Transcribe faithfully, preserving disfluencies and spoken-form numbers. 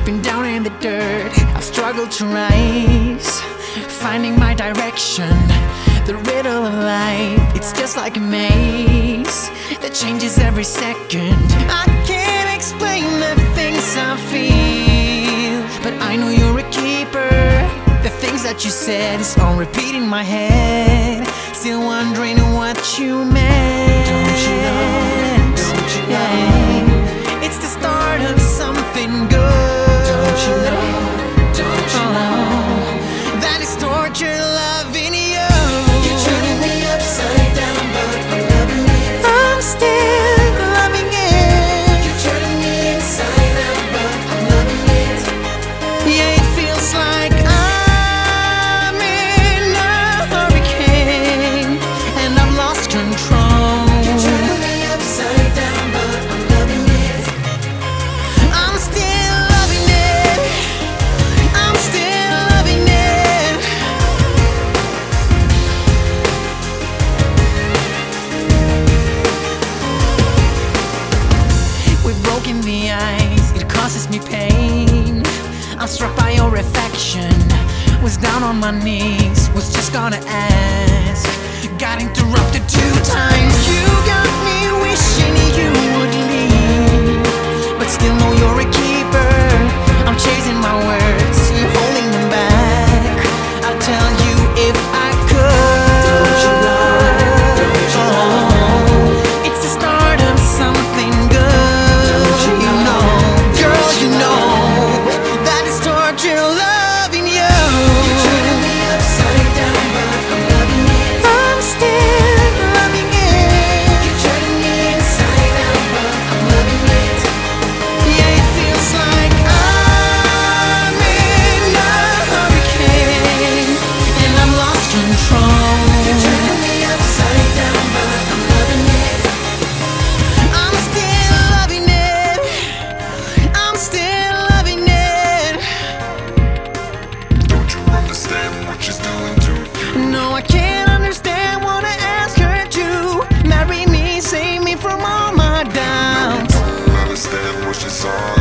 been down in the dirt, I've struggled to rise, finding my direction. The riddle of life, it's just like a maze that changes every second. I can't explain the things I feel, but I know you're a keeper. The things that you said is on repeat in my head, still wondering what you meant. Don't you know, don't you know, yeah. It's the start of something good. Don't you know, don't you know, oh, that is torture loving you. You're turning me upside down, but I'm loving it. I'm still loving it. You're turning me inside out, but I'm loving it. Yeah, it feels like I'm in a hurricane and I've lost control. You're turning me upside down, but I'm loving it. I'm still loving it. I'm still loving it. We've broken the ice, it causes me pain. I'm struck by your affection, was down on my knees, was just gonna ask. Got interrupted two times. You got me wishing you would leave, but still know you're a keeper. I'm chasing my words, you're holding them back. I'll tell you if I could. Don't you know, don't you know, it's the start of something good. Don't you know, girl, you know, that is torture loving you. You're turning me upside down, but I'm loving it. I'm still loving it. You're turning me inside out, but I'm loving it. Yeah, it feels like I'm in a hurricane and I've lost control. You're turning me upside down, but I'm loving it. I'm still loving it. I'm still loving it. Don't you understand what she's doing to you? No, I can't understand. Wanna ask her to marry me, save me from all my doubts. Don't understand what she's on